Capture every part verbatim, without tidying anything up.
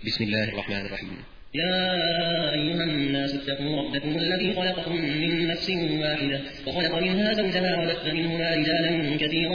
بسم الله الرحمن الرحيم. يا أيها الناس اتقوا ربكم الذي خلقكم من نفس واحدة وخلق منها زوجها وبث منهما رجالا كثيرا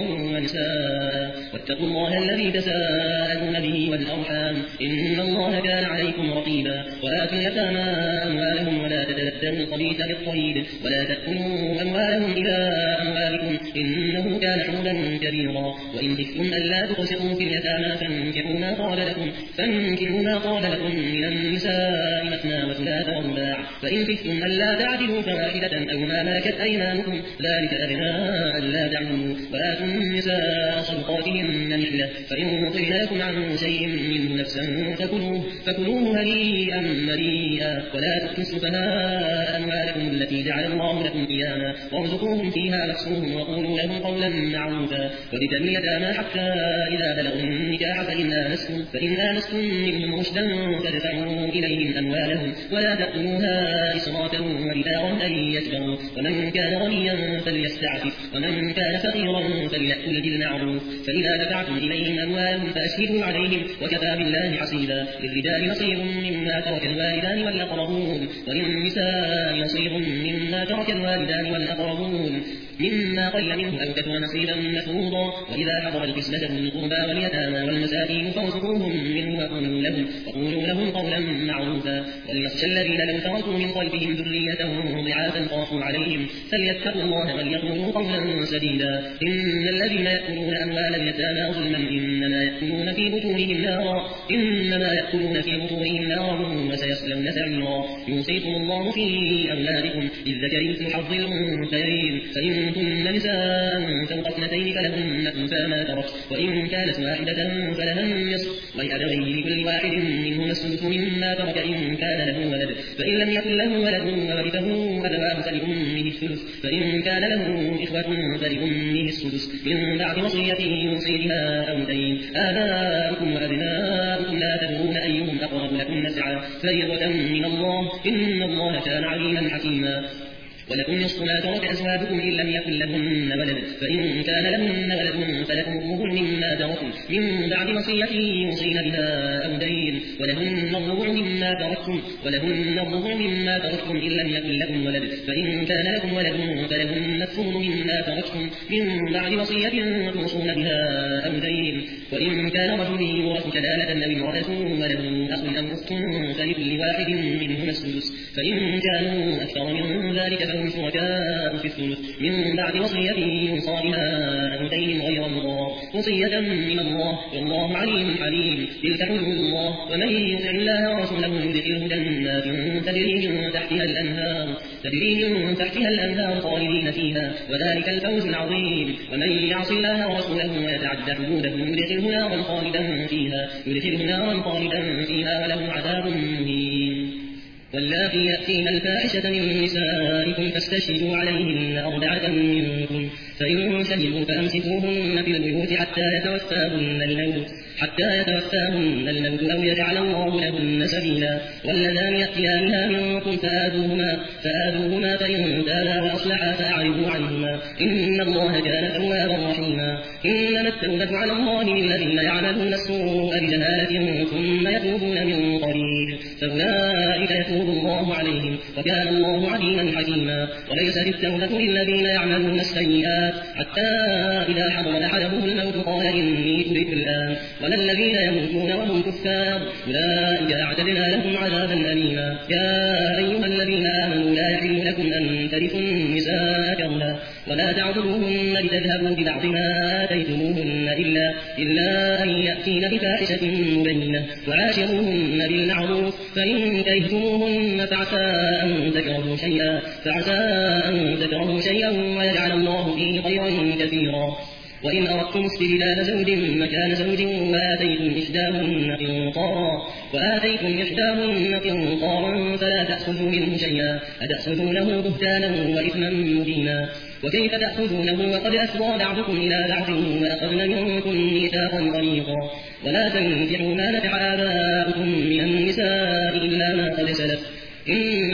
ونساء واتقوا الله الذي تساءلون به والأرحام إن الله كان عليكم رقيبا. وآتوا اليتامى أموالهم ولا تتبدلوا الخبيث بالطيب ولا تأكلوا أموالهم إلى أموالكم إنه كان حولا كبيرا. وإن خفتم ألا تقسطوا في اليتامى فانكحوا ما طاب لكم فانكحوا ما طاب لكم من النساء مثنى وثلاث ورباع فإن خفتم ألا تعدلوا فواحدة أو ما ملكت أيمانكم ذلك أدنى ألا تعلموا. وآتوا النساء صدقاتهن نحلة فإن طبن لكم عن شيء منه نفسا فكلوه فكلوه هنيئا مريئا. ولا تؤتوا السفهاء أموالكم التي جعل الله لكم قياما وارزقوهم فيها واكسوهم وقولوا لهم قولا معروفا. وابتلوا اليتامى حتى إذا بلغوا النكاح فإن آنستم فإن آنستم منهم رشدا فادفعوا إليهم أموالهم ولا تأكلوها إسرافا وبدارا أن يكبروا. ومن كان غنيا فليستعفف ومن كان فقيرا فليأكل بالمعروف. فإذا دفعتم إليهم أموالهم فأشهدوا عليهم وكفى بالله حسيبا. للرجال نصيب مما ترك الوالدان والأقربون وللنساء نصيب مما ترك الوالدان والأقربون مما قل منه أو كثر نصيبا مفروضا. وإذا حضر القسمة أولي القربى واليتامى والمساكين فارزقوهم منه وقولوا لهم, وقولوا لهم قولا معروفا. وليخشى الذين لو تركوا من خلفهم ذرية ضعافا خافوا عليهم فليتقوا الله وليقولوا قولا سديدا. إن الذين يأكلون أموال اليتامى ظلما إنما يأكلون في بطونهم نارا إنما يأكلون في بطونهم نارا وسيصلون سعيرا. يوصيكم الله في أولادكم للذكر مثل حظ الأنثيين فإن كن نساء فوق اثنتين فلهن ثلثا ما ترك وإن كانت واحدة فلها النصف ولأبويه لكل واحد منهما السدس مما ترك إن كان له ولد فإن لم يكن له ولد وورثه أبواه فلأمه الثلث فإن كان له إخوة فلأمه السدس من بعد وصية يوصي بها أو دين. آباؤكم وأبناؤكم لا تدرون أيهم أقرب لكم نفعا فريضة من الله إن الله كان عليما حكيما. ولكم نصف ما ترك أزواجكم إن لم يكن لهن ولد فإن كان لهن ولد فلكم الربع مما تركتم من بعد وصية يوصين بها أو دين. ولهن الربع مما تركتم ولهن الربع مما تركتم إن لم يكن لكم ولد فإن كان لكم ولد فلهن الثمن مما تركتم من بعد وصية توصون بها أو دين. وإن كان رجل يورث كلالة أو امرأة وله أخ أو أخت فلكل واحد منهما السدس فإن كانوا أكثر من ذلك فهم شركاء في الثلث من بعد وصية يوصى بها أو دين غير مضار وصية من الله والله عليم حليم. تلك حدود الله ومن يطع الله ورسوله يدخله جنات تجري من تحتها الأنهار تجري من تحتها الأنهار خالدين فيها وذلك الفوز العظيم. ومن يعص الله ورسوله ويتعدى حدوده يدخله نارا خالدا فيها يدخله نارا خالدا فيها وله عذاب مهين. واللاتي يأتين الفاحشة من نسائكم فاستشهدوا عليهن أربعة منكم فإن شهدوا فأمسكوهن في البيوت حتى يتوفاهن الموت حتى يتوفاهن الموت أو يجعل الله لهن سبيلا. واللذان يأتيانها منكم فآذوهما فآذوهما فإن تابا وأصلحا فأعرضوا عنهما إن الله كان توابا رحيما. إنما التوبة على الله للذين يعملون السوء بجهالة ثم يتوبون من قريب فأولئك يتوب الله عليهم وكان الله عليما حكيما. وليست التوبة للذين يعملون السيئات حتى إذا حضر أحدهم الموت قال إني تبت الآن ولا الذين يموتون وهم كفار أولئك أعتدنا لهم عذابا أليما. يا أيها الذين آمنوا لا يحل لكم أن ترثوا النساء كرها ولا تعضلوهن لتذهبوا ببعض ما آتيتموهن إلا, إلا أن يأتين بفاحشة مبينة وعاشروهن بالمعروف فإن كرهتموهن فعسى أن تكرهوا شيئا فعسى أن تكرهوا شيئا ويجعل الله فيه خيرا كثيرا. وإن أردتم استبدال زوج مكان زوج وآتيتم إحداهن قنطارا وآتيتم إحداهن قنطارا فلا تأخذوا منه شيئا أتأخذونه بهتانا وإثما مبينا. وكيف تأخذونه وقد أفضى بعضكم إلى بعض وأخذن منكم ميثاقا غليظا. ولا تنكحوا ما نكح آباؤكم من النساء إلا ما قد سلف إنه كان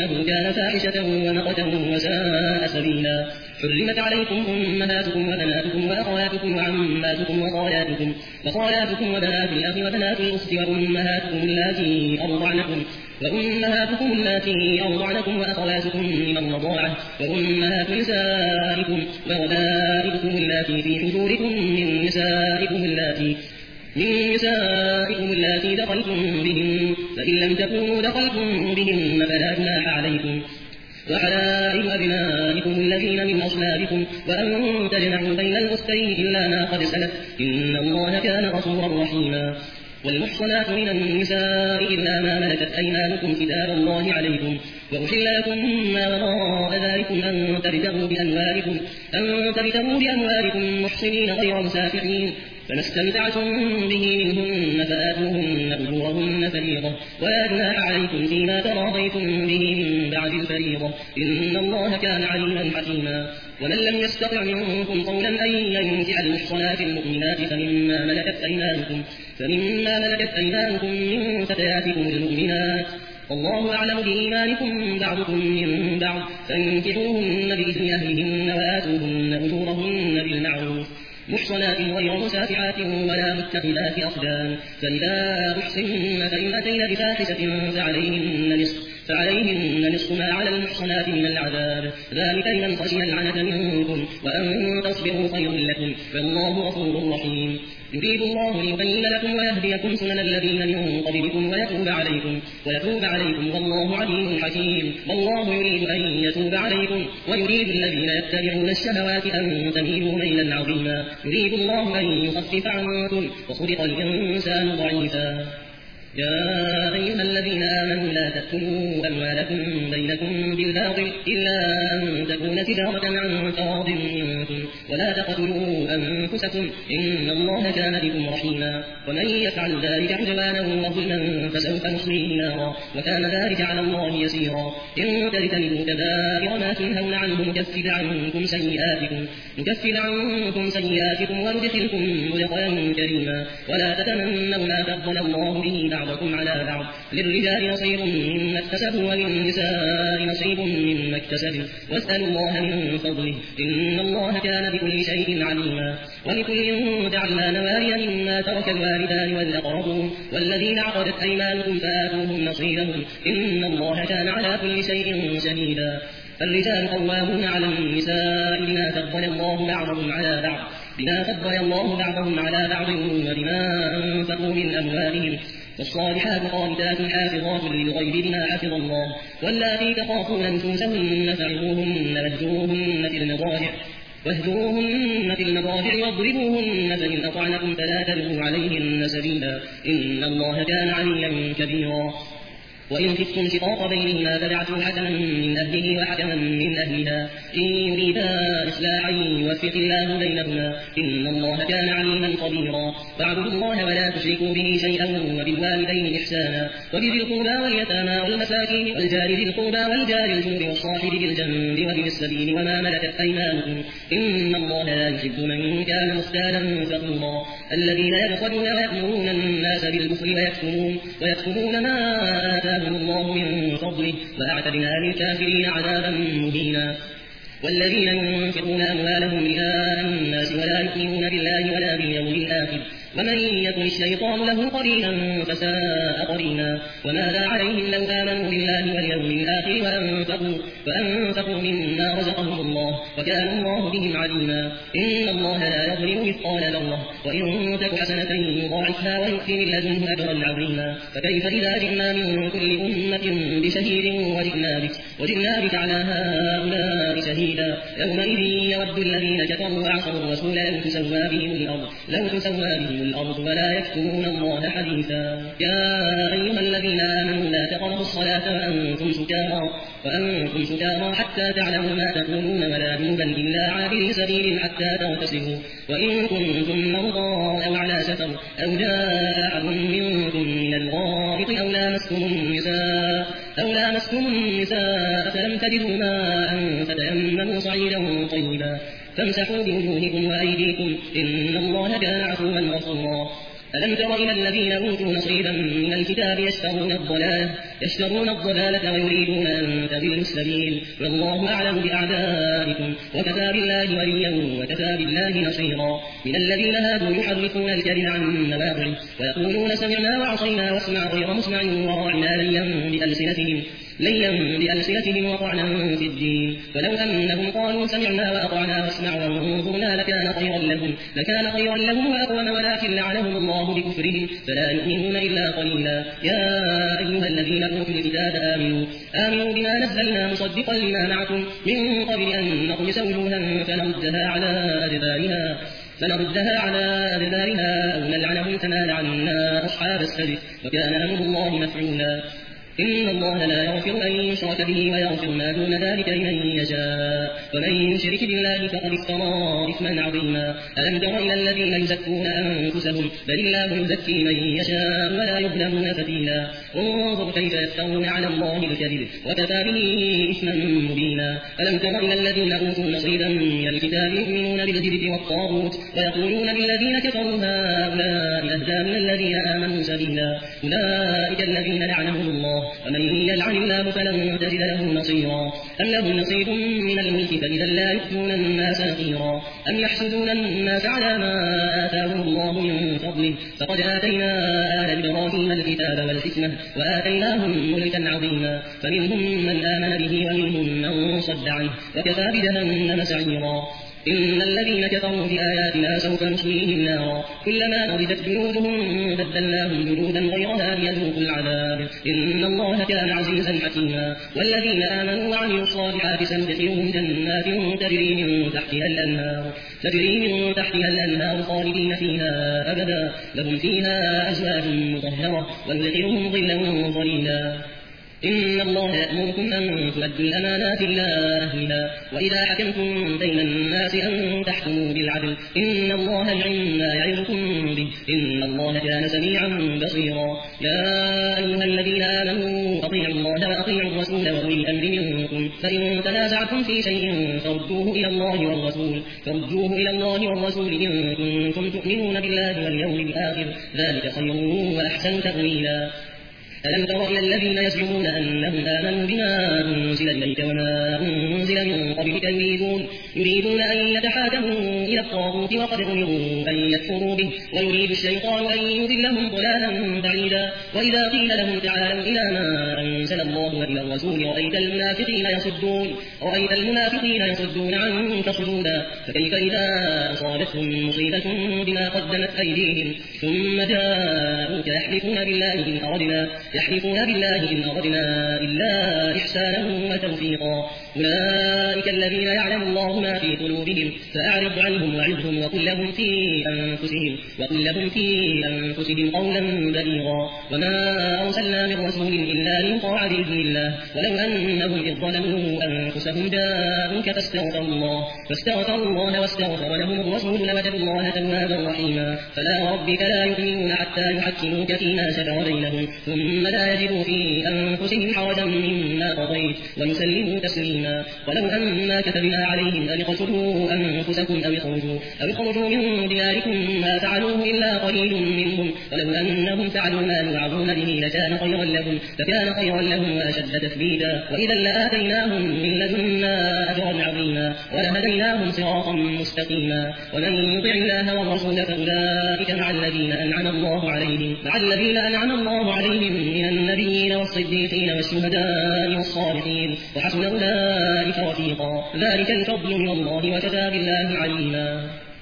إلا فاحشة ومقتا وساء سبيلا. حرمت عليكم أمهاتكم وبناتكم وأخواتكم وعماتكم وخالاتكم وخالاتكم وبنات الأخ وبنات الأخت وأمهاتكم اللاتي أرضعنكم وأمهاتكم اللاتي أرضعنكم وأخواتكم من الرضاعة وأمهات نسائكم وربائبكم اللاتي في حجوركم من نسائكم اللاتي من نسائكم اللاتي دخلتم بهن، فإن لم تكونوا دخلتم بهن فلا جناح عليكم، وحلائل أبنائكم الذين من أصلابكم، وأن تجمعوا بين الأختين إلا ما قد سلف، إن الله كان غفورا رحيما. والمحصنات من النساء إلا ما ملكت أيمانكم كتاب الله عليكم، وأحل لكم ما وراء ذلكم أن تبتغوا بأموالكم أن تبتغوا بأموالكم محصنين غير مسافحين، فما استمتعتم به منهن فآتوهن أجورهن فريضة، ولا جناح عليكم فيما تراضيتم به من بعد الفريضة، إن الله كان عليما حكيما. ومن لم يستطع منكم قولا أن ينكح المحصنات المؤمنات فمما ملكت أيمانكم فمما ملكت أيمانكم من فتياتكم المؤمنات، والله أعلم بإيمانكم بعضكم من بعض، فانكحوهن بإذن أهلهن وآتوهن أجورهن بالمعروف محصنات غير مسافحات ولا متخذات أخدان، فإذا أحصن فإن أتين بفاحشة فعليهن نصف فعليهن نصف ما على المحصنات من العذاب، ذلك لمن خشي العنة منكم، وأن تصبروا خير لكم، فالله غفور رحيم. يريد الله ليبين لكم ويهديكم سنن الذين من قبلكم ويتوب عليكم ويتوب عليكم والله عليم حكيم. والله يريد أن يتوب عليكم ويريد الذين يتبعون الشهوات أن تميلوا ميلا عظيما. يريد الله أن يخفف عنكم وخلق الإنسان ضعيفا. يا أيها الذين آمنوا لا تأكلوا أموالكم بينكم بالباطل إلا أن تكون تجارة عن تراض منكم، ولا تقتلوا أنفسكم إن الله كان بكم رحيما. ومن يفعل ذلك عدوانا وظلما فسوف نصليه نارا، وكان ذلك على الله يسيرا. إن تجتنبوا كبائر ما تنهون عنه نكفر عنكم سيئاتكم نكفر عنكم سيئاتكم وندخلكم مدخلا كريما. ولا تتمنوا ما فضل الله به بعضكم على بعض، للرجال نصيب مما اكتسبوا وللنساء نصيب مما اكتسبوا، واسألوا الله من فضله إن الله كان بكل شيء عليما. ولكل جعلنا موالي مما ترك الوالدان والأقربون والذين عقدت أيمانكم فآتوهم نصيبهم إن الله كان على كل شيء شهيدا. الرجال قوامون على النساء بما فضل الله بعضهم على بعض بما فضل الله بعضهم على بعض وبما أنفقوا من أموالهم، والصالحات قانتات حافظات للغيب بما حفظ الله. واللاتي تخافون نشوزهن فعظوهن واهجروهن في المضاجع واهجروهن في المضاجع واضربوهن فإن أطعنكم فلا تبغوا عليهن سبيلا إن الله كان عليا كبيرا. وإن خفتم شقاق بينهما فبعثوا حكما من أهله وحكما من أهلها إن يريدا إصلاحا يوفق الله بينهما إن الله كان عليما خبيرا. واعبدوا الله ولا تشركوا به شيئا وبالوالدين إحسانا وبذي القربى واليتامى والمساكين والجار ذي القربى والجار الجنب والصاحب بالجنب وابن السبيل وما ملكت أيمانكم إن الله لا يحب من كان مختالا فخورا. الذين يبخلون ويأمرون الناس بالبخل ويكتمون ويكتمون ما آتاهم الله من فضله وأعتدنا للكافرين عذابا مهينا. والذين ينفقون أموالهم رئاء الناس ولا يؤمنون بالله ولا باليوم الآخر ومن يكن الشيطان له قرينا فساء قرينا. وماذا عليهم لو آمنوا بالله واليوم الآخر وأنفقوا, وأنفقوا مما رزقهم الله وكان الله بهم عليما. إن الله لا يظلم مثقال ذرة وإن تك حسنة يضاعفها ويؤتي من لدنه أجرا عظيما. فكيف إذا جئنا من كل أمة بشهيد وجئنا بك, وجئنا بك على هؤلاء شهيدا يومئذ يود الذين كفروا وعصوا الرسول لو تسوى بهم الأرض لو تسوى بهم الأرض ولا يكتمون الله حديثا. يا أيها الذين آمنوا لا تقربوا الصلاة وأنتم سكارى وأنتم سكارى حتى تعلموا ما تقولون ولا جنبا إلا عابري سبيل حتى تغتسلوا وإن كنتم مرضى أو على سفر أو جاء أحد منكم من الغائط أو لامستم النساء أو لامستم النساء فلم تجدوا ماء فتيمموا صعيدا طيبا فامسحوا بوجوهكم وأيديكم إن الله كان عفوا غفورا. ألم تر إلى الذين أوتوا نصيبا من الكتاب يشترون الضلالة يشترون الضلالة ويريدون أن تضلوا السبيل والله أعلم بأعدائكم وكفى بالله وليا وكفى بالله نصيرا. من الذين هادوا يحرفون الكلم عن مواضعه ويقولون سمعنا وعصينا واسمع غير مسمع وراعنا ليا بألسنتهم ليا بألسنتهم وطعنا في الدين فلو أنهم قالوا سمعنا وأطعنا واسمع وانظرنا لكان خيرا لهم لكان خيرا لهم وأقوم ولكن لعنهم الله بكفرهم فلا يؤمنون إلا قليلا. يا أيها الذين أوتوا الكتاب آمنوا آمنوا بما نزلنا مصدقا لما معكم من قبل أن نطمس وجوها فنردها على أدبارها فنردها على أدبارها أو نلعنهم كما لعنا أصحاب السبت وكان أمر الله مفعولا. إن الله لا يغفر أن يشرك به ويغفر ما دون ذلك لمن يشاء ومن يشرك بالله فقد افترى إثما عظيما. ألم تر إلى الذين يزكون أنفسهم بل الله يزكي من يشاء ولا يظلمون فتيلا. انظر كيف يفترون على الله الكذب وكفى به إثما مبينا. ألم تر إلى الذين أوتوا نصيبا من الكتاب يؤمنون بالجبت والطاغوت ويقولون للذين كفروا هؤلاء أهدى من الذين آمنوا سبيلا. أولئك الذين لعنهم الله ومن يلعن الله فلن تجد له نصيرا. أم لهم نصيب من الملك فإذا لا يؤتون الناس نقيرا. أم يحسدون الناس على ما آتاهم الله من فضله فقد آتينا آل إبراهيم الكتاب والحكمة وآتيناهم ملكا عظيما فمنهم من آمن به ومنهم من صد عنه وكفى بجهنم سعيرا. إن الذين كفروا بآياتنا سوف نصليهم نارا كلما نضجت جلودهم بدلناهم جلودا غيرها ليذوقوا العذاب إن الله كان عزيزا حكيما. والذين آمنوا وعملوا الصالحات سندخلهم جنات تجري من تحتها الأنهار تجري من تحتها الأنهار خالدين فيها أبدا لهم فيها أزواج مطهرة وندخلهم ظلا ظليلا. إن الله يأمركم أن تؤدوا الأمانات إلى أهلها وإذا حكمتم بين الناس أن تحكموا بالعدل إن الله نعم ما يعظكم به إن الله كان سميعا بصيرا. يا أيها الذين آمنوا أطيعوا الله وأطيعوا الرسول وأولي الأمر منكم فإن تنازعتم في شيء فردوه إلى الله والرسول فردوه إلى الله والرسول إن كنتم تؤمنون بالله واليوم الآخر ذلك خير وأحسن تأويلا. ألم تر إلى الذين يزعمون أنهم آمنوا بما أنزل إليك وما أنزل من قبلك يريدون, يريدون أن يتحاكموا إلى الطاغوت وقد أمروا أن يكفروا به ويريد الشيطان أن يضلهم ضلالا بعيدا. وإذا قيل لهم تعالوا إلى ما أنزل الله وإلى الرسول رأيت المنافقين يصدون رأيت المنافقين يصدون عنك صدودا. فكيف إذا أصابتهم مصيبة بما قدمت أيديهم ثم جاءوك يحلفون بالله إن أردنا يحلفون بالله إن أردنا إلا إحسانا وتوفيقا. أولئك الذين يعلم الله ما في قلوبهم فأعرض عنهم وعظهم وقل لهم في أنفسهم وقل لهم في أنفسهم قولا بليغا. وما أرسلنا من رسول إلا ليطاع بإذن الله ولو أنهم إذ ظلموا أنفسهم جاءوك فاستغفروا الله فاستغفروا الله واستغفر لهم الرسول لوجدوا الله توابا رحيما. فلا ربك لا يؤمنون حتى يحكموك فيما شجر بينهم ثم لا يجدوا في أنفسهم حرجا مما قضيت ويسلموا تسليما. ولو أنا كتبنا عليهم أن اقتلوا أنفسكم أو اخرجوا أو اخرجوا من دياركم ما فعلوه إلا قليل منهم ولو أنهم فعلوا ما يوعظون به لكان خيرا لهم لكان خيرا لهم وأشد تثبيتا وإذا لآتيناهم من لدنا أجرا عظيما ولهديناهم صراطا مستقيما. ومن يطع الله والرسول فأولئك مع الذين أنعم الله عليهم مع الذين أنعم الله عليهم من النبيين والصديقين والشهداء والصالحين وحسن أولئك رفيقا. ذلك الفضل من الله وكفى بالله عليما.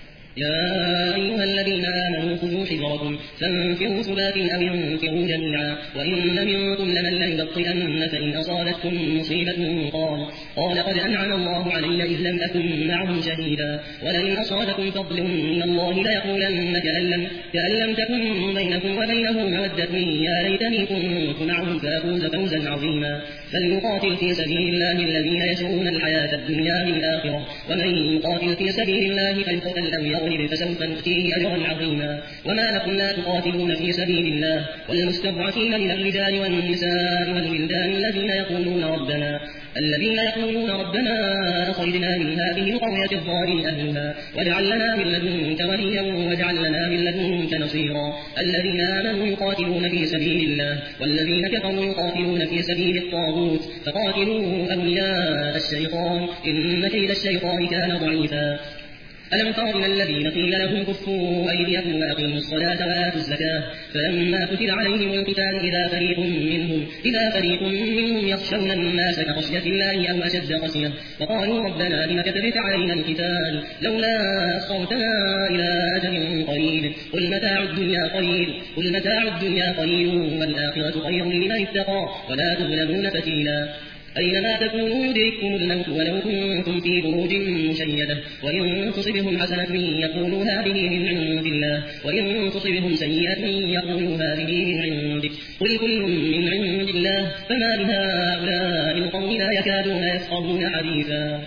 يا أيها الذين آمنوا خذوا حذركم فانفروا ثبات أو انفروا جميعا وإن منكم لمن ليبطئن فإن أصابتكم مصيبة قال قال قد أنعم الله علي إذ لم أكن معهم شهيدا ولئن أصابكم فضل من الله ليقولن كأن لم, كأن لم تكن بينكم وبينه مودة يا ليتني كنت معهم فأفوز فوزا عظيما. فليقاتل في سبيل الله الذين يشرون الحياة الدنيا بالآخرة ومن يقاتل في سبيل الله فيقتل أو يغلب فسوف نؤتيه أجرا عظيما. وما لكم لا تقاتلون في سبيل الله والمستضعفين من الرجال والنساء والولدان الذين يقولون ربنا الذين يقولون ربنا أخرجنا من هذه القرية الظالم أهلها واجعل لنا من لدنك وليا واجعل لنا من لدنك نصيرا الذين آمنوا يقاتلون في سبيل الله والذين كفروا يقاتلون في سبيل الطاغوت فقاتلوا أولياء الشيطان إن كيد الشيطان كان ضعيفا ألم تر إلى الذين قيل لهم كفوا أيديكم وأقيموا الصلاة وآتوا الزكاة فلما كتب عليهم القتال إذا فريق منهم إذا فريق منهم يخشون الناس كخشية الله أو أشد خشية وقالوا ربنا لم كتبت علينا القتال لولا أخرتنا إلى أجل قريب قل متاع الدنيا قليل قل متاع الدنيا قليل والآخرة خير لمن اتقى ولا تظلمون فتيلا أينما تكونوا يدرككم الموت ولو كنتم في بروج مشيدة وإن تصبهم حسنة يقولوا هذه من عند الله وإن تصبهم سيئة يقولوا هذه من عندك قل كل من عند الله فما لهؤلاء القوم لا يكادون يفقهون حديثا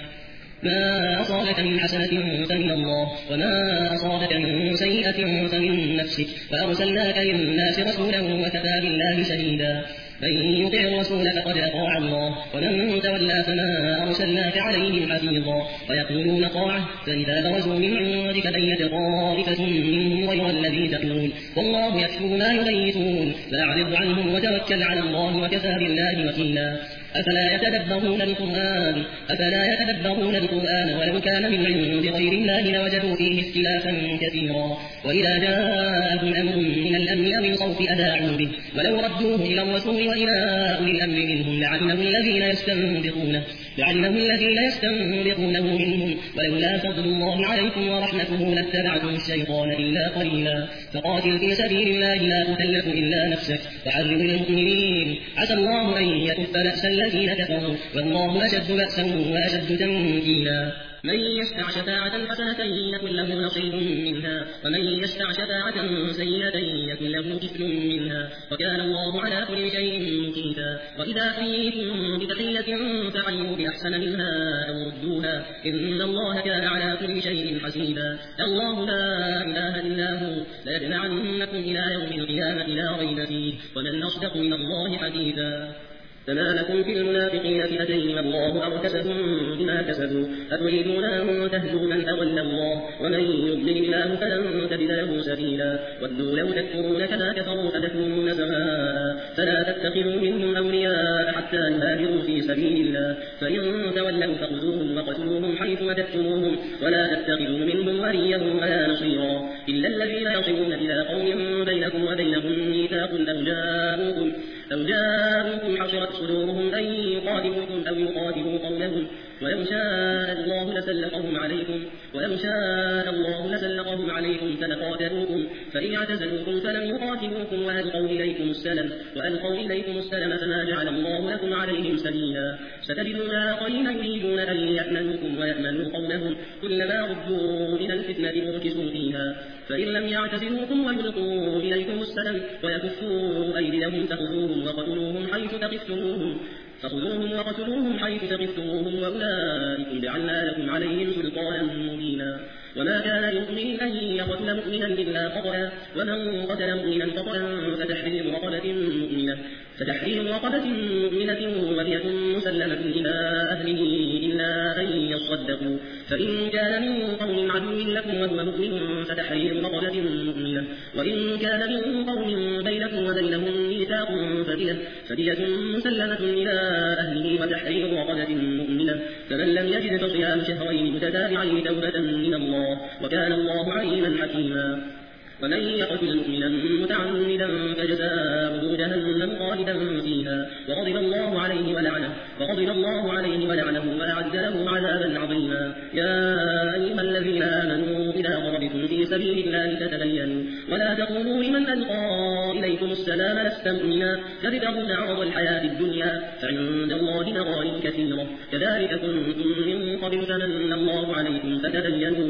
ما أصابك من حسنة فمن الله وما أصابك من سيئة فمن نفسك وأرسلناك للناس رسولا وكفى بالله شهيدا من يطع الرسول فقد أطاع الله ومن تولى فما أرسلناك عليهم حفيظا ويقولون طاعة فإذا برزوا من عندك بيت طائفة منهم غير الذي تقول والله يكتب ما يبيتون فأعرض عنهم وتوكل على الله وكفى بالله وكيلا أفلا يتدبرون القرآن أفلا يتدبرون القرآن ولو كان من عند غير الله لوجدوا فيه اختلافا كثيرا وإذا جاءهم أمر من الأمن أو الخوف أذاعوا به ولو ردوه إلى الرسول وإلى أولي الأمر منهم لعلمه الذين يستنبطونه لعلمه الذين يستنبطونه منهم ولولا فضل الله عليكم ورحمته لاتبعتم الشيطان إلا قليلا فقاتل في سبيل الله لا تكلف إلا نفسك وحرر المؤمنين عسى الله أن يكف بأس الذين كفروا والله أشد بأسا وأشد تنكيلا من يشفع شفاعة حسنة يكن له نصيب منها ومن يشفع شفاعة سيئة يكن له كفل منها وكان الله على كل شيء مقيتا وإذا حييتم بتحية فحيوا بأحسن منها أو ردوها إن الله كان على كل شيء حسيبا الله لا إله إلا هو ليجمعنكم إلى يوم القيامة لا ريب فيه ومن أصدق من الله حديثا فما لكم في المنافقين فئتين والله أركسهم بما كسبوا أتريدون أن تهدوا من أضل الله ومن يضلل الله فلن تجد له سبيلا ودوا لو تكفرون كما كفروا فتكونون سواء فلا تتخذوا منهم أولياء حتى يهاجروا في سبيل الله فإن تولوا فخذوهم وقتلوهم حيث وجدتموهم ولا تتخذوا منهم وليا ولا نصيرا إلا الذين يصلون إلى قوم بينكم وبينهم ميثاق أو جاءوكم أو جاءوكم حصرت صدورهم أن يقاتلوكم أو يقاتلوا قومهم ولو شاء الله لسلطهم عليكم ولو شاء الله لسلطهم عليكم فلقاتلوكم فإن اعتزلوكم فلم يقاتلوكم وألقوا إليكم السلم وألقوا إليكم السلم فما جعل الله لكم عليهم سبيلا ستجدون آخرين يريدون أن يأمنوكم ويأمنوا قومهم كلما ردوا إلى الفتنة أركسوا فيها فإن لم يعتزلوكم ويلقوا إليكم السلم ويكفوا أيديهم فخذوهم وقتلوهم حيث ثقفتموهم فخذوهم وقتلوهم حيث ثقفتموهم وأولئكم جعلنا لكم عليهم سلطانا مبينا وما كان لمؤمن أن يقتل مؤمنا إلا خطأ ومن قتل مؤمنا خطأ فتحرير رقبة مؤمنة فتحرير رقبة مؤمنة ودية مسلمة إلى أهله إلا أن يصدقوا فإن كان من قوم عدو لكم وهو مؤمن فتحرير رقبة مؤمنة وإن كان من قوم بينكم وبينهم ميثاق فدية فدية مسلمة إلى أهله وتحرير رقبة مؤمنة فمن لم يجد فصيام شهرين متتابعين توبة من الله وكان الله عليما حكيما ومن يقتل مؤمنا متعمدا فجزاؤه جهنم خالدا فيها وغضب الله عليه ولعنه وغضب الله عليه ولعنه وأعد له عذابا عظيما يا أيها الذين آمنوا إذا ضربتم في سبيل الله فتبينوا ولا تقولوا لمن ألقى إليكم السلام لست مؤمنا تبتغون عرض الحياة الدنيا فعند الله مغانم كثيرة كذلك كنتم من قبل فمن الله عليكم فتبينوا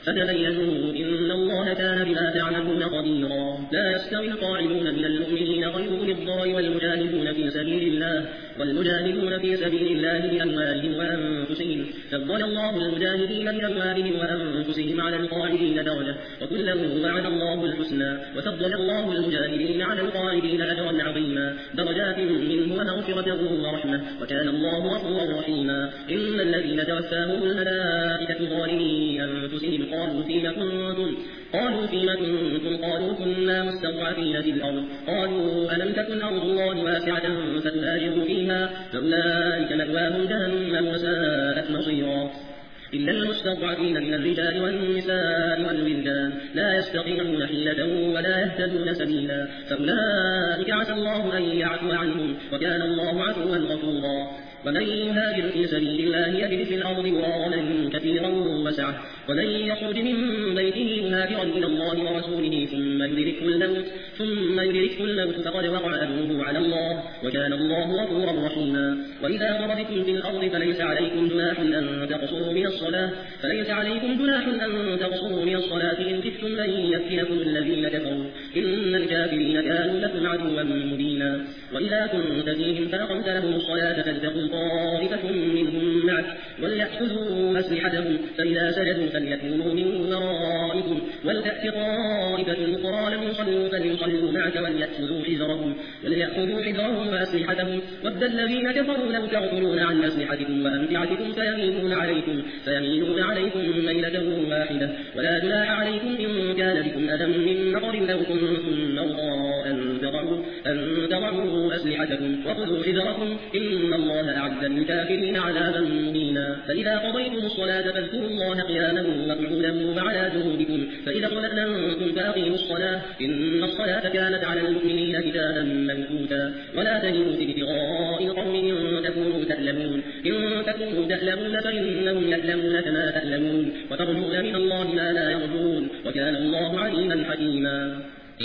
فتبينوا إن الله كان بما تعملون خبيرا. لا يستوي القاعدون من المؤمنين غير أولي الضرر والمجاهدون في سبيل الله والمجاهدون في سبيل الله بأموالهم وأنفسهم، فضل الله المجاهدين بأموالهم وأنفسهم على القاعدين درجة، وكلا وعد الله الحسنى، وفضل الله المجاهدين على القاعدين أجرا عظيما، درجات منه ومغفرة ورحمة، وكان الله غفورا رحيما. إن الذين توفاهم الملائكة ظالمي أنفسهم قالوا فيما كنتم قالوا فيما كنتم قالوا كنا مستضعفين في الأرض، قالوا ألم تكن أرض الله واسعة فتهاجروا فيها، فأولئك مأواهم جهنم وساءت مصيرا. إلا المستضعفين من الرجال والنساء والولدان لا يستطيعون حيلة ولا يهتدون سبيلا، فأولئك عسى الله أن يعفو عنهم، وكان الله عفوا غفورا. ومن يهاجر في سبيل الله يجد في الأرض مراغما كثيرا وسعة، ومن يخرج من بيته مهاجرا إلى الله ورسوله ثم يدركه الموت ثم يدركه الموت فقد وقع أجره على الله، وكان الله غفورا رحيما. وإذا ضربتم في الأرض فليس عليكم جناح أن تقصروا من الصلاة فليس عليكم جناح أن تقصروا من الصلاة إن خفتم أن يفتنكم الذين كفروا، إن الكافرين كانوا لكم عدوا مبينا. وإذا كنت فيهم فأقمت لهم الصلاة فلتقم طائفة منهم معك وليأخذوا أسلحتهم، فإذا سجدوا فليكونوا من ورائكم ولتأت طائفة أخرى لم يصلوا فليصلوا معك وليأخذوا حذرهم وليأخذوا حذرهم وأسلحتهم، ود الذين كفروا لو تغفلون عن أسلحتكم وأمتعتكم فيميلون عليكم فيميلون عليكم ميلة واحدة. ولا جناح عليكم إن كان بكم أذى من مطر لو كنتم مرضى أن تضعوا أن تضعوا أسلحتكم وخذوا حذركم، إن الله أعد للكافرين عذابا مهينا. فإذا قضيتم الصلاة فاذكروا الله قياما وقعودا وعلى جنوبكم، فإذا اطمأننتم فأقيموا الصلاة إن الصلاة كانت على المؤمنين كتابا موقوتا. ولا تهنوا في ابتغاء القوم إن تكونوا تألمون إن تكونوا تألمون فإنهم يألمون كما تألمون، وترجون من الله ما لا يرجون، وكان الله عليما حكيما.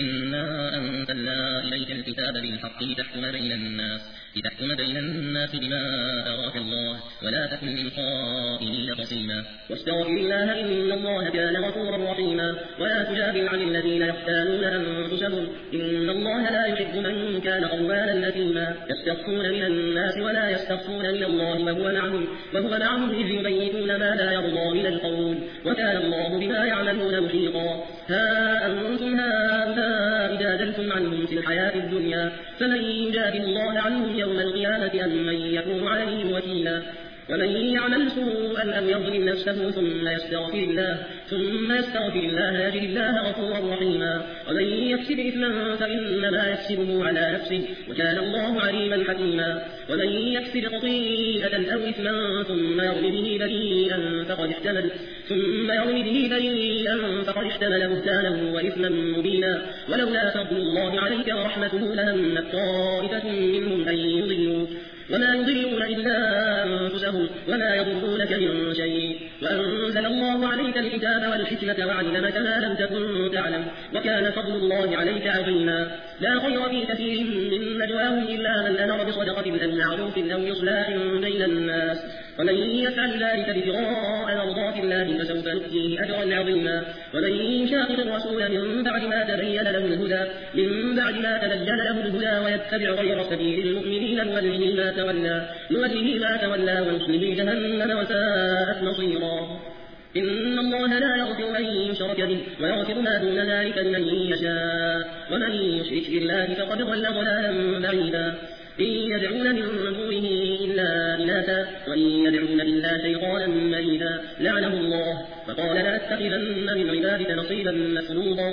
إنا أنزلنا إليك الكتاب بالحق لتحكم بين الناس لتحكم بين الناس بما أراك الله ولا تكن للخائنين خصيما. واستغفر الله إن الله كان غفورا رحيما. ولا تجادل عن الذين يختانون أنفسهم إن الله لا يحب من كان قوالا أثيما، يستخفون من الناس ولا يستخفون من الله وهو معهم وهو معهم إذ يبيتون ما لا يرضى من القول، وكان الله بما يعملون محيطا. ها أنتم هؤلاء جادلتم عنهم في الحياة الدنيا، فمن يجادل الله عنهم يوم القيامة أم من يكون عليهم وكيلا. ومن يعمل سوءا أو يظلم نفسه ثم يستغفر الله ثم يستغفر الله يجد الله غفورا رحيما. ومن يكسب إثما فإنما يكسبه على نفسه، وكان الله عليما حكيما. ومن يكسب خطيئة أو إثما ثم يرم به بريئا فقد احتمل ثم يرم به بريئا فقد احتمل بهتانا وإثما مبينا. ولولا فضل الله عليك ورحمته لهمت طائفة منهم أن يضلوك وما يضلون إلا أنفسهم وما يضرونك من شيء. وأنزل الله عليك الكتاب والحكمة وعلمك ما لم تكن تعلم، وكان فضل الله عليك عظيما. لا خير في كثير من نجواهم إلا من أمر بصدقة أو معروف أو إصلاح بين الناس، ومن يفعل ذلك ابتغاء مرضات الله فسوف نؤتيه أجرا عظيما. ومن يشاقق الرسول من بعد ما تبين له الهدى من بعد ما تبين له الهدى ويتبع غير سبيل المؤمنين نوله ما تولى نوله ما تولى ونصله جهنم وساءت مصيرا. إن الله لا يغفر أن يشرك به ويغفر ما دون ذلك لمن يشاء، ومن يشرك بالله فقد ضل ضلالا بعيدا. إن يدعون من دونه إلا إناثا وإن يدعون بالله شيطانا مريدا لعنه الله، فقال لأتخذن من عبادك نصيبا مفروضا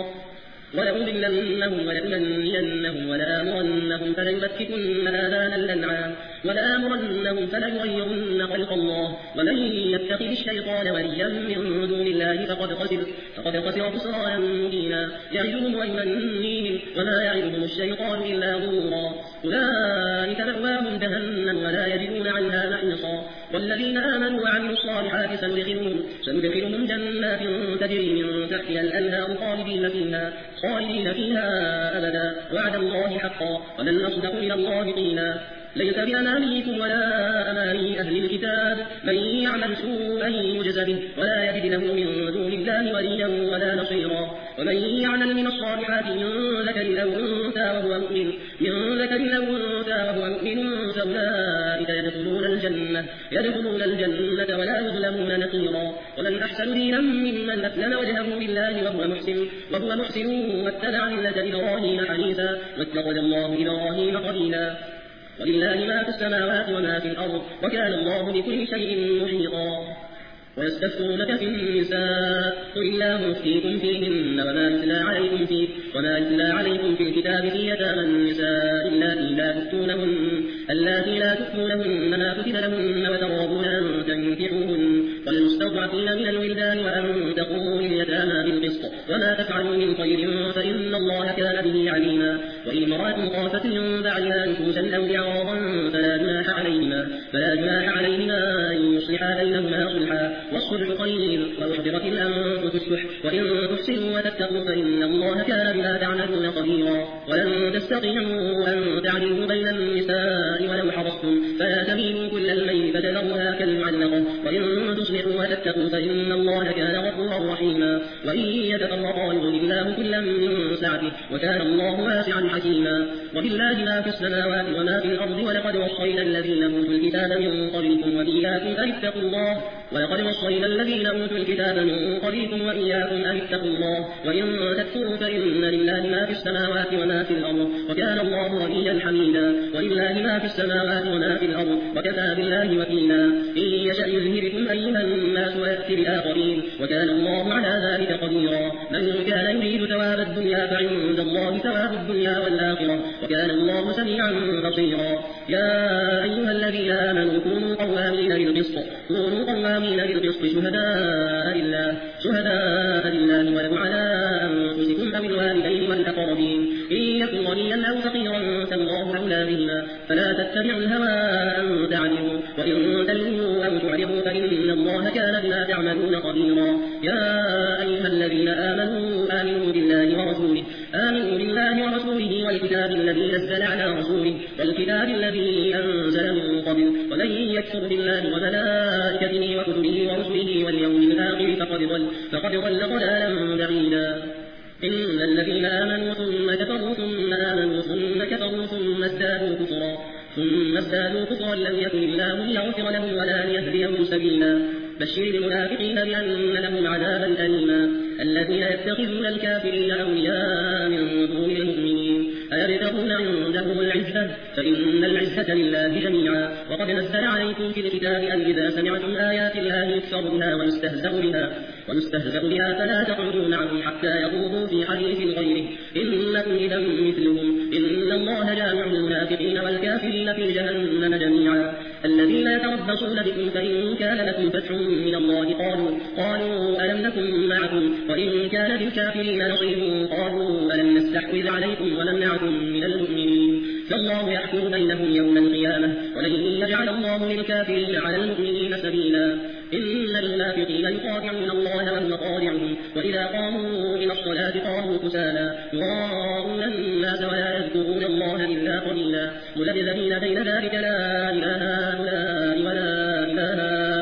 ولأضلنهم ولأمنينهم ولآمرنهم فليبتكن آذان الأنعام ولآمرنهم فليغيرن خلق الله. ومن يتخذ الشيطان وليا من دون الله فقد خسر فقد خسر خسرانا مبينا. يعدهم ويمنيهم وما يعدهم الشيطان إلا غرورا. أولئك مأواهم جهنم ولا يجدون عنها محيصا. والذين آمنوا وعملوا الصالحات سندخلهم سندخلهم جنات تجري من تحتها الأنهار خالدين فيها خالدين فيها أبدا، وعد الله حقا ومن أصدق من الله قيلا. ليس بأمانيكم ولا أماني أهل الكتاب من يعمل سوءا يجز به ولا يجد له من دون الله وليا ولا نصيرا ومن يعمل من الصالحات من ذكر أو أنثى وهو مؤمن من ذكر أو أنثى وهو مؤمن فأولئك يدخلون الجنة يدخلون الجنة ولا يظلمون نقيرا ومن أحسن دينا ممن أسلم وجهه لله وهو محسن وهو محسن واتبع ملة إبراهيم حنيفا واتخذ الله إبراهيم خليلا ولله ما في السماوات وما في الأرض وكان الله بكل شيء محيطا ويستفتونك في النساء قل الله يفتيكم فيهن وما يتلى عليكم فيه وما يتلى عليكم في الكتاب في يتامى النساء اللاتي لا تؤتونهن اللاتي لا تؤتونهن ما كتب لهن وترغبون أن تنكحوهن والمستضعفين من الولدان وأن تقوموا لليتامى بالقسط وما تفعلوا من خير فإن الله كان به عليما وإن امرأة خافت من بعدها نشوزا أو إعراضا فلا جناح عليهما فلا جناح عليهما أن يصلحا بينهما صلحا والصلح خير وأحضرت الأنفس الشح وإن تحسنوا وتتقوا فإن الله كان بما تعملون خبيرا ولن تستطيعوا أن تعدلوا بين النساء ولو حرصتم فلا تميلوا كل الميل فتذروها كالمعلقة وإن تصلحوا وتتقوا فإن الله كان غفورا رحيما وإن يتفرقا يغني الله كلا من سعته وكان الله واسعا حكيما وبالله ما في السماوات وما في الأرض ولقد وصينا الذين أوتوا الكتاب من قبلكم وإياكم أن اتقوا الله ولقد وصينا الذين أوتوا الكتاب من قبلكم وإياكم أن اتقوا الله وإن تكفروا فإن لله ما في السماوات وما في الأرض وكان الله غنيا حميدا ولله ما في السماوات وما في الأرض وكفى بالله وكيلا إن يشأ يذهبكم أيها الناس ويأتي بآخرين وكان الله على ذلك قديرا من كان يريد ثواب الدنيا فعند الله ثواب الدنيا والآخرة وكان الله سميعا بصيرا يا أيها الذين آمنوا كونوا قوامين بالقسط كونوا قوامين بالقسط شهداء لله شهداء لله ولو على أنفسكم أو الوالدين والأقربين إن يكن غنيا أو فقيرا فالله أولى بهما فلا تتبعوا الهوى أن تعدلوا وإن تلووا أو تعرضوا فإن الله كان بما تعملون خبيرا يا أيها الذين آمنوا آمنوا بالله ورسوله آمنوا بالله ورسوله والكتاب الذي نزل على رسوله والكتاب الذي أنزل من قبل ومن يكفر بالله وملائكته وكتبه ورسله واليوم الآخر فقد ضل فقد ضل ضلالا بعيدا إن الذين آمنوا ثم كفروا ثم آمنوا ثم كفروا ثم ازدادوا كفرا ثم ازدادوا كفرا لم يكن الله ليغفر لهم ولا ليهديهم سبيلا بشر المنافقين بأن لهم عذابا أليما الذين يتخذون الكافرين أولياء من دون المؤمنين أيبتغون عندهم العزة فإن العزة لله جميعا وقد نزل عليكم في الكتاب أن إذا سمعتم آيات الله يكفر بها ويستهزأ بها ويستهزأ بها فلا تقعدوا معهم حتى يخوضوا في حديث غيره إنكم إذا مثلهم إن الله جامع المنافقين والكافرين في جهنم جميعا الذين يتربصون بكم فإن كان لكم فتح من الله قالوا قالوا ألم نكن معكم وإن كان للكافرين نصيب قالوا ألم نستحوذ عليكم ونمنعكم من المؤمنين فالله يحكم بينهم يوم القيامة ولن يجعل الله للكافرين على المؤمنين سبيلا إن المنافقين يخادعون الله وهو خادعهم وإذا قاموا إلى الصلاة قاموا كسالى يراءون الناس ولا يذكرون الله إلا قليلا مذبذبين بين ذلك لا إله هؤلاء ولا إله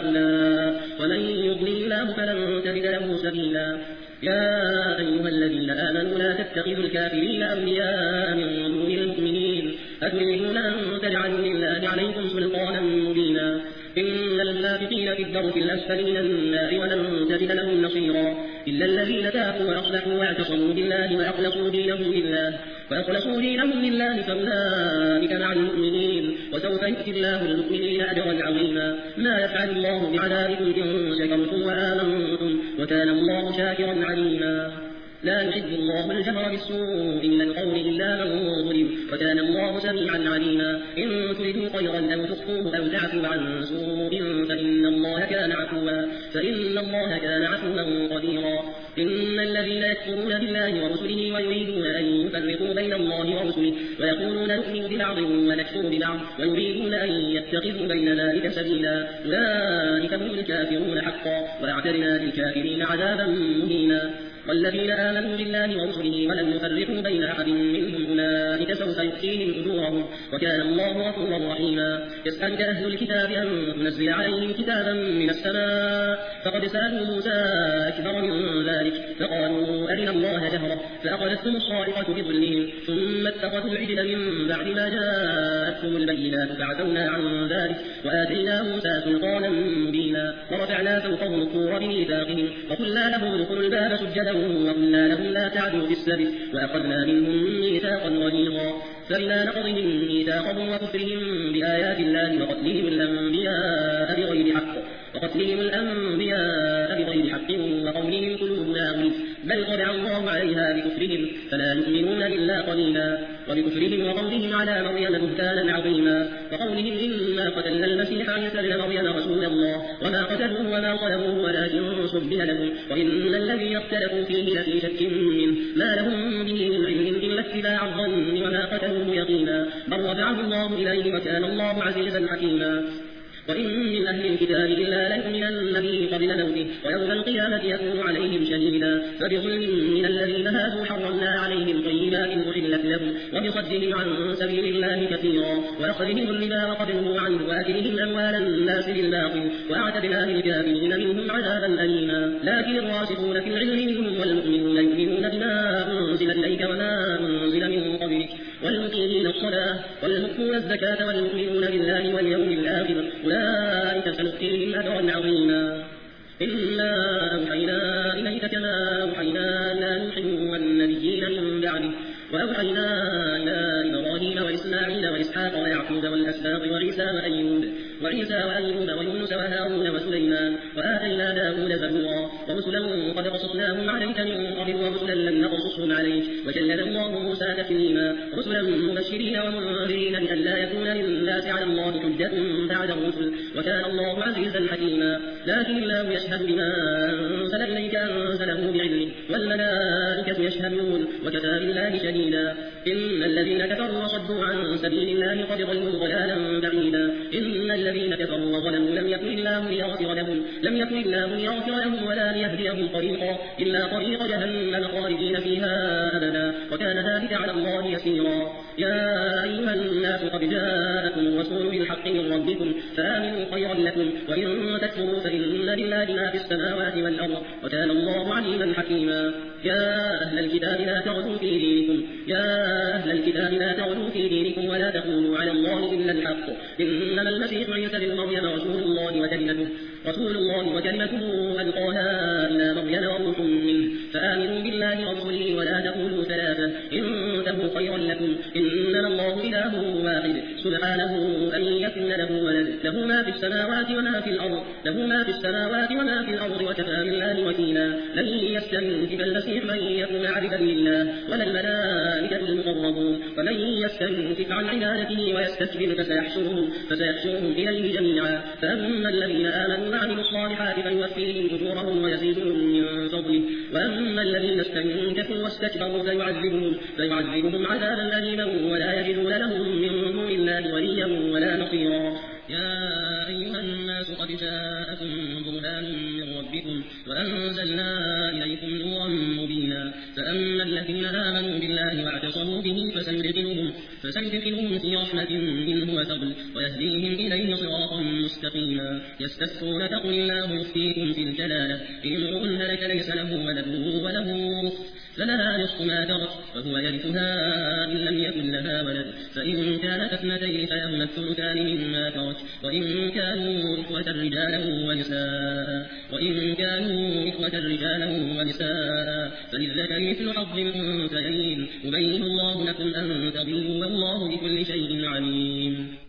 هؤلاء ومن يضلل الله فلن تجد له سبيلا يا أيها الذين آمنوا لا تتخذوا الكافرين أولياء من دون المؤمنين أتريدون أن تجعلوا لله عليكم سلطانا مبينا إن المنافقين في الدرك الأسفل من النار ولن تجد لهم نصيرا إلا الذين تابوا وأصلحوا واعتصموا بالله وأخلصوا دينهم لله وأخلصوا دينهم لله فأولئك مع المؤمنين وسوف يؤتي الله المؤمنين أجرا عظيما ما يفعل الله بعذابكم إن شكرتم وآمنتم وكان الله شاكرا عليما لا يحب الله الجهر بالسوء من القول إلا من ظلم وكان الله سميعا عليما إن تريدوا خيرا أو تخفوه أو تعفوا عن سوء فإن الله كان عفوا فإن الله كان عفوا قديرا إن الذين يكفرون بالله ورسله ويريدون أن يفرقوا بين الله ورسله ويقولون نؤمن ببعض ونكفر ببعض ويريدون أن يتخذوا بين ذلك سبيلا أولئك هم الكافرون حقا وأعتدنا للكافرين عذابا مهينا والذين آمنوا بالله ورسله ولم يفرقوا بين أحد منهم أولئك سوف يؤتيهم أجورهم وكان الله غفورا رحيما. يسألك أهل الكتاب أن تنزل عليهم كتابا من السماء فقد سألوا موسى أكبر من ذلك فقالوا أرنا الله جهرا فأخذتهم الصاعقة بظلمهم ثم اتخذوا العجل من بعد ما جاءتهم البينات فعفونا عن ذلك وآتينا موسى سلطانا مبينا ورفعنا فوقهم الطور بميثاقهم وقلنا لهم ادخلوا الباب سجدا وقلنا لهم لا تعدوا في السبت وأخذنا منهم ميثاقا غليظا فبما نقضهم ميثاقهم وكفرهم بآيات الله وقتلهم الأنبياء بغير حق وقتلهم الأنبياء بغير حق وقولهم قلوبنا غلف بل طبع الله عليها بكفرهم فلا يؤمنون إلا قليلا وبكفرهم وقولهم على مريم بهتانا عظيما وقولهم إنا قتلنا المسيح عيسى ابن مريم رسول الله وما قتلوه وما صلبوه ولكن شبه لهم وإن الذين اختلفوا فيه لفي شك منه ما لهم به من علم إلا اتباع الظن وما قتلوه يقينا بل رفعه الله إليه وكان الله عزيزا حكيما. وإن من أهل الكتاب إلا ليؤمنن به قبل موته ويوم القيامة يكون عليهم شهيدا فبظلم من الذين هادوا حرمنا عليهم طيبات أحلت لهم وبصدهم عن سبيل الله كثيرا وأخذهم الربا وقد نهوا عنه وآكلهم أموال الناس بالباطل وأعتدنا للكافرين منهم عذابا أليما. لكن الراسخون في العلم منهم والمؤمنون يؤمنون بما أنزل إليك وما أنزل من قبلك والمقيمين الصلاة والمؤتون الزكاة والمؤمنون بالله واليوم الآخر أولئك سنؤتيهم أجرا عظيما. إنا أوحينا إليك كما أوحينا إلى نوح والنبيين من بعده وأوحينا إلى إبراهيم وإسماعيل وإسحاق ويعقوب والأسباط وعيسى وأيوب وعيسى وأيوب ويونس وهارون وسليمان وآتينا داود زبورا ورسلا قد قصصناهم عليك من قبل ورسلا لم نقصصهم عليك وكلم الله موسى تكليما رسلا مبشرين ومنذرين لئلا يكون للناس على الله حجة بعد الرسل وكان الله عزيزا حكيما. لكن الله يشهد بما أنزل إليك أنزله بعلمه والملائكة يشهدون وكفى بالله شهيدا. إن الذين كفروا وصدوا عن سبيل الله قد ضلوا ضلالا بعيدا. إن الذين كفروا وظلموا لم يكن الله ليغفر لهم لم يكن الله ليغفر لهم ولا ليهديهم طريقا إلا طريق جهنم خالدين فيها أبدا وكان ذلك على الله يسيرا. يا أيها الناس قد جاءكم الرسول بالحق من ربكم فآمنوا خيرا لكم وإن تكفروا فإن لله ما في السماوات والأرض وكان الله عليما حكيما. يا أهل الكتاب لا تغلوا في دينكم يا أهل الكتاب لا تغلوا في دينكم ولا تقولوا على الله إلا الحق إنما المسيح عيسى ابن مريم رسول الله وكلمته رسول الله وكلمته ألقاها إلى مريم وروح منه فآمنوا بالله ورسوله ولا تقولوا ثلاثة انتهوا خيرا لكم إنما الله إله واحد سبحانه أن يكون له ولد له ما في السماوات وما في الأرض له ما في السماوات وما في الأرض وكفى بالله وكيلا. لن يستنكف المسيح من يكون عبدا لله ولا الملائكة المقربون ومن يستنكف عن عبادته ويستكبر فسيحشرهم فسيحشرهم إليه جميعا. فأما الذين آمنوا وعملوا الصالحات فيوفيهم أجورهم ويزيدهم من فضله وأما الذين استنكفوا واستكبروا فيعذبهم فيعذبهم عذابا أليما ولا يجدون لهم من دون الله وليا ولا نصيرا. يا أيها الناس قد جاءكم برهان من ربكم وأنزلنا إليكم نورا مبينا. فأما الذين آمنوا بالله واعتصموا به فسيدخلهم فسيدخلهم في رحمة منه وفضل ويهديهم إليه صراطا مستقيما. يستفتونك قل الله يفتيكم في الكلالة إن امرؤ هلك ليس له ولد وله أخت فلها نصف ما ترك وهو يرثها إن لم يكن لها ولد فإن كانت اثنتين فلهما الثلثان مما ترك وإن كانوا إخوة رجالا ونساء وإن كانوا إخوة رجالا ونساء فللذكر مثل حظ الأنثيين يبين الله لكم أن تضلوا والله بكل شيء عليم.